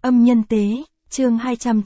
Âm nhân tế, chương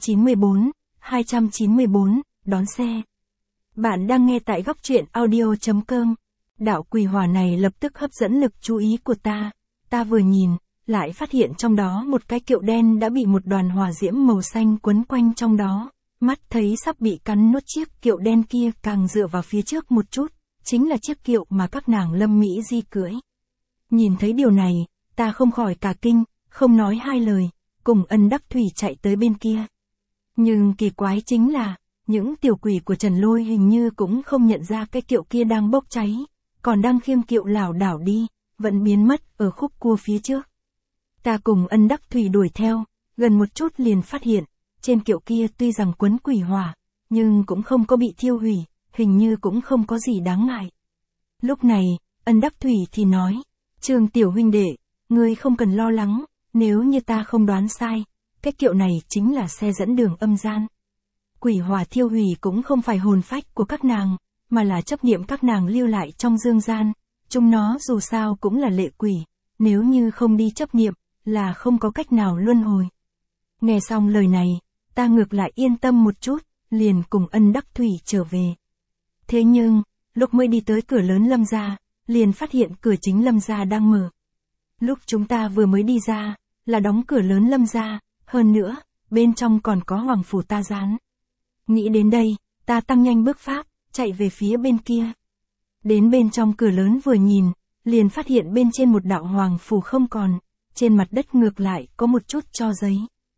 294, đón xe. Bạn đang nghe tại góc truyện audio.com. Đạo quỷ hỏa này lập tức hấp dẫn lực chú ý của ta. Ta vừa nhìn, lại phát hiện trong đó một cái kiệu đen đã bị một đoàn hỏa diễm màu xanh quấn quanh trong đó. Mắt thấy sắp bị cắn nuốt, chiếc kiệu đen kia càng dựa vào phía trước một chút, chính là chiếc kiệu mà các nàng Lâm Mỹ Di cưỡi. Nhìn thấy điều này, ta không khỏi cả kinh, không nói hai lời, cùng Ân Đắc Thủy chạy tới bên kia. Nhưng kỳ quái chính là, những tiểu quỷ của Trần Lôi hình như cũng không nhận ra cái kiệu kia đang bốc cháy, còn đang khiêng kiệu lảo đảo đi, vẫn biến mất ở khúc cua phía trước. Ta cùng Ân Đắc Thủy đuổi theo, gần một chút liền phát hiện, trên kiệu kia tuy rằng quấn quỷ hỏa, nhưng cũng không có bị thiêu hủy, hình như cũng không có gì đáng ngại. Lúc này, Ân Đắc Thủy thì nói, Trương tiểu huynh đệ, ngươi không cần lo lắng, nếu như ta không đoán sai, cái kiệu này chính là xe dẫn đường âm gian. Quỷ hỏa thiêu hủy cũng không phải hồn phách của các nàng, mà là chấp niệm các nàng lưu lại trong dương gian, chúng nó dù sao cũng là lệ quỷ, nếu như không đi chấp niệm, là không có cách nào luân hồi. Nghe xong lời này, ta ngược lại yên tâm một chút, liền cùng Ân Đắc Thủy trở về. Thế nhưng, lúc mới đi tới cửa lớn Lâm gia, liền phát hiện cửa chính Lâm gia đang mở. Lúc chúng ta vừa mới đi ra, là đóng cửa lớn Lâm gia, hơn nữa, bên trong còn có hoàng phủ ta dán. Nghĩ đến đây, ta tăng nhanh bước pháp, chạy về phía bên kia. Đến bên trong cửa lớn vừa nhìn, liền phát hiện bên trên một đạo hoàng phủ không còn, trên mặt đất ngược lại có một chút tro giấy.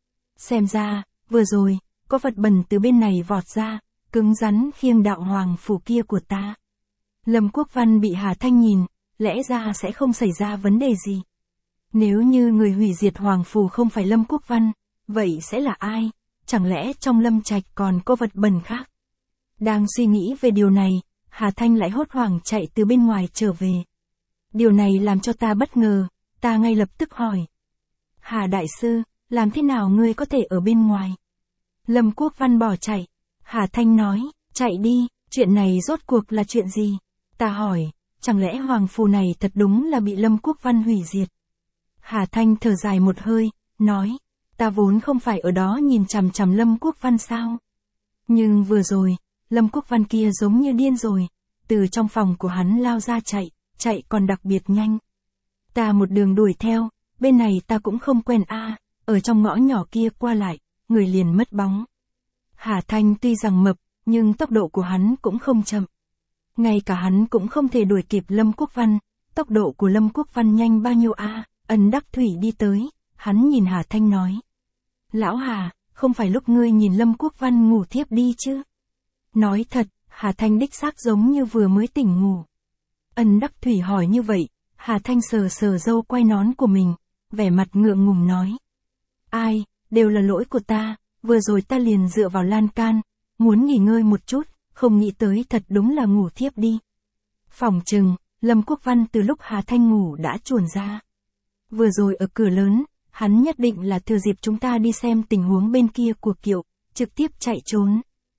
Xem ra, vừa rồi, có vật bẩn từ bên này vọt ra, cứng rắn khiêng đạo hoàng phủ kia của ta. Lâm Quốc Văn bị Hà Thanh nhìn, lẽ ra sẽ không xảy ra vấn đề gì. Nếu như người hủy diệt hoàng phủ không phải Lâm Quốc Văn, vậy sẽ là ai? Chẳng lẽ trong Lâm Trạch còn có vật bẩn khác? Đang suy nghĩ về điều này, Hà Thanh lại hốt hoảng chạy từ bên ngoài trở về. Điều này làm cho ta bất ngờ, ta ngay lập tức hỏi. Hà đại sư, làm thế nào ngươi có thể ở bên ngoài? Lâm Quốc Văn bỏ chạy. Hà Thanh nói, chạy đi, chuyện này rốt cuộc là chuyện gì? Ta hỏi, chẳng lẽ hoàng phù này thật đúng là bị Lâm Quốc Văn hủy diệt? Hà Thanh thở dài một hơi, nói, ta vốn không phải ở đó nhìn chằm chằm Lâm Quốc Văn sao? Nhưng vừa rồi, Lâm Quốc Văn kia giống như điên rồi, từ trong phòng của hắn lao ra chạy còn đặc biệt nhanh. Ta một đường đuổi theo, bên này ta cũng không quen ở trong ngõ nhỏ kia qua lại, người liền mất bóng. Hà Thanh tuy rằng mập, nhưng tốc độ của hắn cũng không chậm. Ngay cả hắn cũng không thể đuổi kịp Lâm Quốc Văn, tốc độ của Lâm Quốc Văn nhanh bao nhiêu Ân Đắc Thủy đi tới, hắn nhìn Hà Thanh nói. Lão Hà, không phải lúc ngươi nhìn Lâm Quốc Văn ngủ thiếp đi chứ? Nói thật, Hà Thanh đích xác giống như vừa mới tỉnh ngủ. Ân Đắc Thủy hỏi như vậy, Hà Thanh sờ sờ râu quai nón của mình, vẻ mặt ngượng ngùng nói. Ai, đều là lỗi của ta, vừa rồi ta liền dựa vào lan can, muốn nghỉ ngơi một chút, không nghĩ tới thật đúng là ngủ thiếp đi. Phỏng chừng, Lâm Quốc Văn từ lúc Hà Thanh ngủ đã chuồn ra. Vừa rồi ở cửa lớn, hắn nhất định là thừa dịp chúng ta đi xem tình huống bên kia của kiệu, trực tiếp chạy trốn.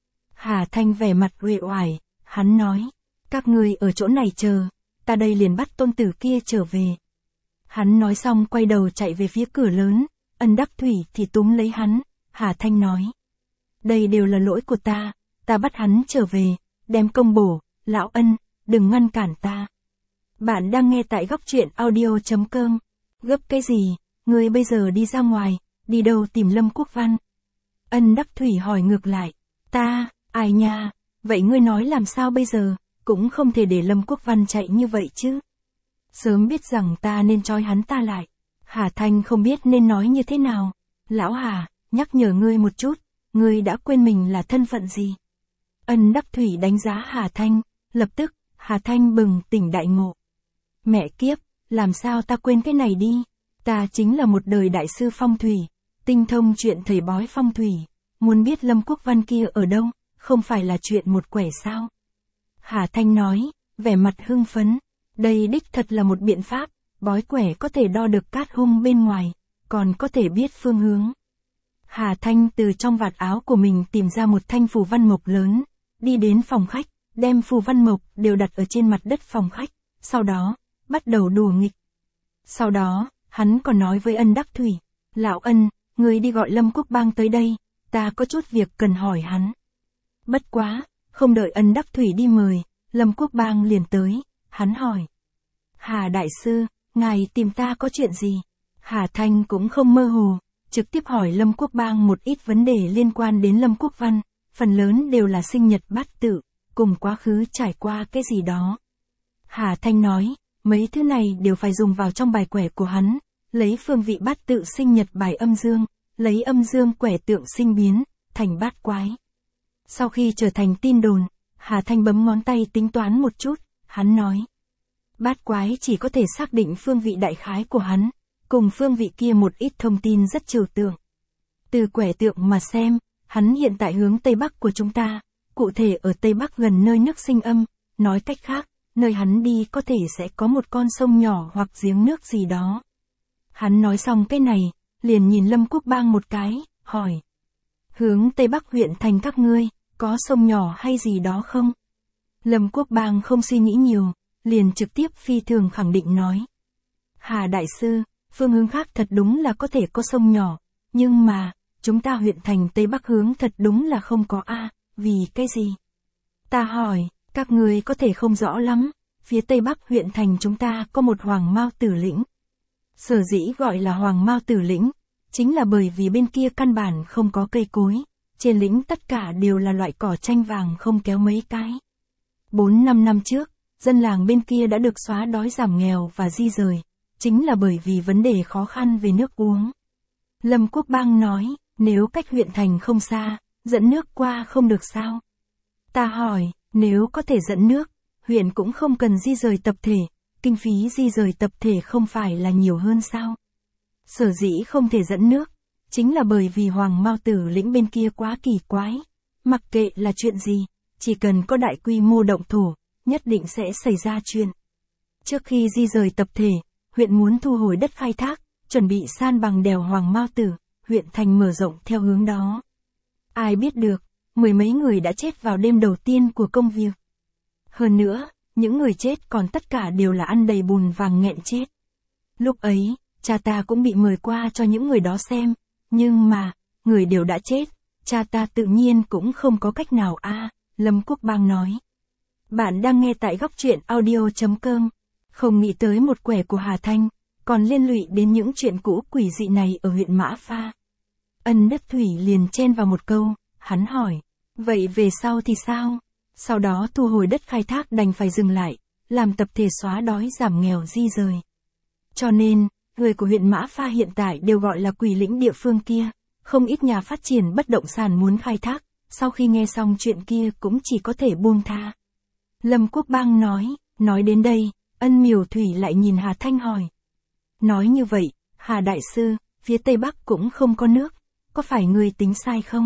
Hà Thanh vẻ mặt uể oải, hắn nói, các ngươi ở chỗ này chờ, ta đây liền bắt tôn tử kia trở về. Hắn nói xong quay đầu chạy về phía cửa lớn, Ân Đắc Thủy thì túm lấy hắn, Hà Thanh nói. Đây đều là lỗi của ta bắt hắn trở về, đem công bổ, lão Ân, đừng ngăn cản ta. Bạn đang nghe tại góc truyện audio.com. Gấp cái gì, ngươi bây giờ đi ra ngoài, đi đâu tìm Lâm Quốc Văn? Ân Đắc Thủy hỏi ngược lại, ai nha, vậy ngươi nói làm sao bây giờ, cũng không thể để Lâm Quốc Văn chạy như vậy chứ. Sớm biết rằng ta nên trói hắn ta lại. Hà Thanh không biết nên nói như thế nào. Lão Hà, nhắc nhở ngươi một chút, ngươi đã quên mình là thân phận gì? Ân Đắc Thủy đánh giá Hà Thanh, lập tức, Hà Thanh bừng tỉnh đại ngộ. Mẹ kiếp, làm sao ta quên cái này đi? Ta chính là một đời đại sư phong thủy, tinh thông chuyện thầy bói phong thủy, muốn biết Lâm Quốc Văn kia ở đâu, không phải là chuyện một quẻ sao? Hà Thanh nói, vẻ mặt hưng phấn, đây đích thật là một biện pháp, bói quẻ có thể đo được cát hung bên ngoài, còn có thể biết phương hướng. Hà Thanh từ trong vạt áo của mình tìm ra một thanh phù văn mộc lớn, đi đến phòng khách, đem phù văn mộc đều đặt ở trên mặt đất phòng khách, sau đó, bắt đầu đùa nghịch. Sau đó, hắn còn nói với Ân Đắc Thủy, lão Ân, người đi gọi Lâm Quốc Bang tới đây, ta có chút việc cần hỏi hắn. Bất quá, không đợi Ân Đắc Thủy đi mời, Lâm Quốc Bang liền tới, hắn hỏi. Hà đại sư, ngài tìm ta có chuyện gì? Hà Thanh cũng không mơ hồ, trực tiếp hỏi Lâm Quốc Bang một ít vấn đề liên quan đến Lâm Quốc Văn, phần lớn đều là sinh nhật bát tự, cùng quá khứ trải qua cái gì đó. Hà Thanh nói, mấy thứ này đều phải dùng vào trong bài quẻ của hắn, lấy phương vị bát tự sinh nhật bài âm dương, lấy âm dương quẻ tượng sinh biến, thành bát quái. Sau khi trở thành tin đồn, Hà Thanh bấm ngón tay tính toán một chút, hắn nói. Bát quái chỉ có thể xác định phương vị đại khái của hắn, cùng phương vị kia một ít thông tin rất trừu tượng. Từ quẻ tượng mà xem, hắn hiện tại hướng Tây Bắc của chúng ta, cụ thể ở Tây Bắc gần nơi nước sinh âm, nói cách khác, nơi hắn đi có thể sẽ có một con sông nhỏ hoặc giếng nước gì đó. Hắn nói xong cái này, liền nhìn Lâm Quốc Bang một cái, hỏi. Hướng Tây Bắc huyện thành các ngươi, có sông nhỏ hay gì đó không? Lâm Quốc Bang không suy nghĩ nhiều, liền trực tiếp phi thường khẳng định nói. Hà đại sư, phương hướng khác thật đúng là có thể có sông nhỏ, nhưng mà, chúng ta huyện thành Tây Bắc hướng thật đúng là không có a, vì cái gì? Ta hỏi, các người có thể không rõ lắm, phía Tây Bắc huyện thành chúng ta có một Hoàng Mao Tử Lĩnh. Sở dĩ gọi là Hoàng Mao Tử Lĩnh, chính là bởi vì bên kia căn bản không có cây cối, trên lĩnh tất cả đều là loại cỏ tranh vàng không kéo mấy cái. 4-5 năm trước, dân làng bên kia đã được xóa đói giảm nghèo và di rời, chính là bởi vì vấn đề khó khăn về nước uống. Lâm Quốc Bang nói, nếu cách huyện thành không xa, dẫn nước qua không được sao? Ta hỏi, nếu có thể dẫn nước, huyện cũng không cần di rời tập thể, kinh phí di rời tập thể không phải là nhiều hơn sao? Sở dĩ không thể dẫn nước, chính là bởi vì Hoàng Mao Tử Lĩnh bên kia quá kỳ quái. Mặc kệ là chuyện gì, chỉ cần có đại quy mô động thổ, nhất định sẽ xảy ra chuyện. Trước khi di rời tập thể, huyện muốn thu hồi đất khai thác, chuẩn bị san bằng đèo Hoàng Mao Tử, huyện thành mở rộng theo hướng đó. Ai biết được, 10 mấy người đã chết vào đêm đầu tiên của công việc. Hơn nữa, những người chết còn tất cả đều là ăn đầy bùn vàng nghẹn chết. Lúc ấy, cha ta cũng bị mời qua cho những người đó xem, nhưng mà, người đều đã chết, cha ta tự nhiên cũng không có cách nào a. Lâm Quốc Bang nói. Bạn đang nghe tại góc truyện audio.com, không nghĩ tới một quẻ của Hà Thanh, còn liên lụy đến những chuyện cũ quỷ dị này ở huyện Mã Pha. Ân Đắc Thủy liền chen vào một câu, hắn hỏi, vậy về sau thì sao? Sau đó thu hồi đất khai thác đành phải dừng lại, làm tập thể xóa đói giảm nghèo di rời. Cho nên, người của huyện Mã Pha hiện tại đều gọi là Quỷ Lĩnh địa phương kia, không ít nhà phát triển bất động sản muốn khai thác, sau khi nghe xong chuyện kia cũng chỉ có thể buông tha. Lâm Quốc Bang nói đến đây, Ân Miểu Thủy lại nhìn Hà Thanh hỏi. Nói như vậy, Hà đại sư, phía Tây Bắc cũng không có nước, có phải người tính sai không?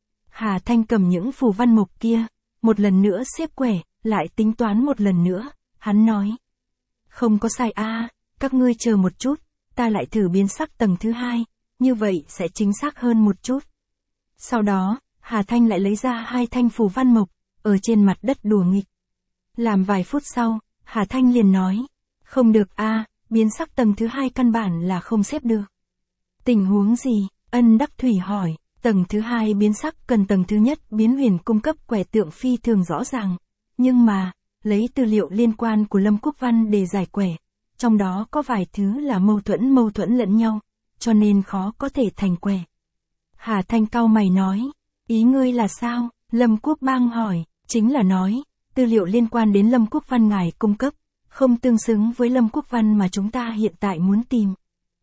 Hà Thanh cầm những phù văn mộc kia, một lần nữa xếp quẻ, lại tính toán một lần nữa, hắn nói. Không có sai a, các ngươi chờ một chút, ta lại thử biến sắc tầng thứ 2, như vậy sẽ chính xác hơn một chút. Sau đó, Hà Thanh lại lấy ra 2 thanh phù văn mộc, ở trên mặt đất đùa nghịch. Làm vài phút sau, Hà Thanh liền nói, không được a, biến sắc tầng thứ 2 căn bản là không xếp được. Tình huống gì? Ân Đắc Thủy hỏi, tầng thứ 2 biến sắc cần tầng thứ nhất biến huyền cung cấp quẻ tượng phi thường rõ ràng, nhưng mà, lấy tư liệu liên quan của Lâm Quốc Văn để giải quẻ, trong đó có vài thứ là mâu thuẫn lẫn nhau, cho nên khó có thể thành quẻ. Hà Thanh cau mày nói, ý ngươi là sao? Lâm Quốc Bang hỏi, chính là nói, tư liệu liên quan đến Lâm Quốc Văn ngài cung cấp, không tương xứng với Lâm Quốc Văn mà chúng ta hiện tại muốn tìm.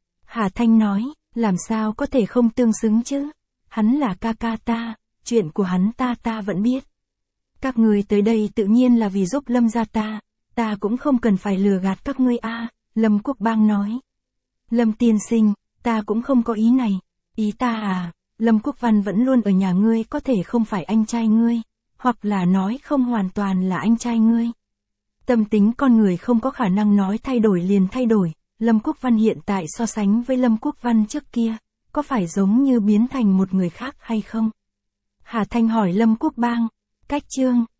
Hà Thanh nói, làm sao có thể không tương xứng chứ? Hắn là ca ca ta, chuyện của hắn ta vẫn biết. Các người tới đây tự nhiên là vì giúp Lâm gia ta cũng không cần phải lừa gạt các ngươi a. Lâm Quốc Bang nói. Lâm tiên sinh, ta cũng không có ý này, ý ta à, Lâm Quốc Văn vẫn luôn ở nhà ngươi có thể không phải anh trai ngươi, hoặc là nói không hoàn toàn là anh trai ngươi. Tâm tính con người không có khả năng nói thay đổi liền thay đổi, Lâm Quốc Văn hiện tại so sánh với Lâm Quốc Văn trước kia, có phải giống như biến thành một người khác hay không? Hà Thanh hỏi Lâm Quốc Bang, cách chương.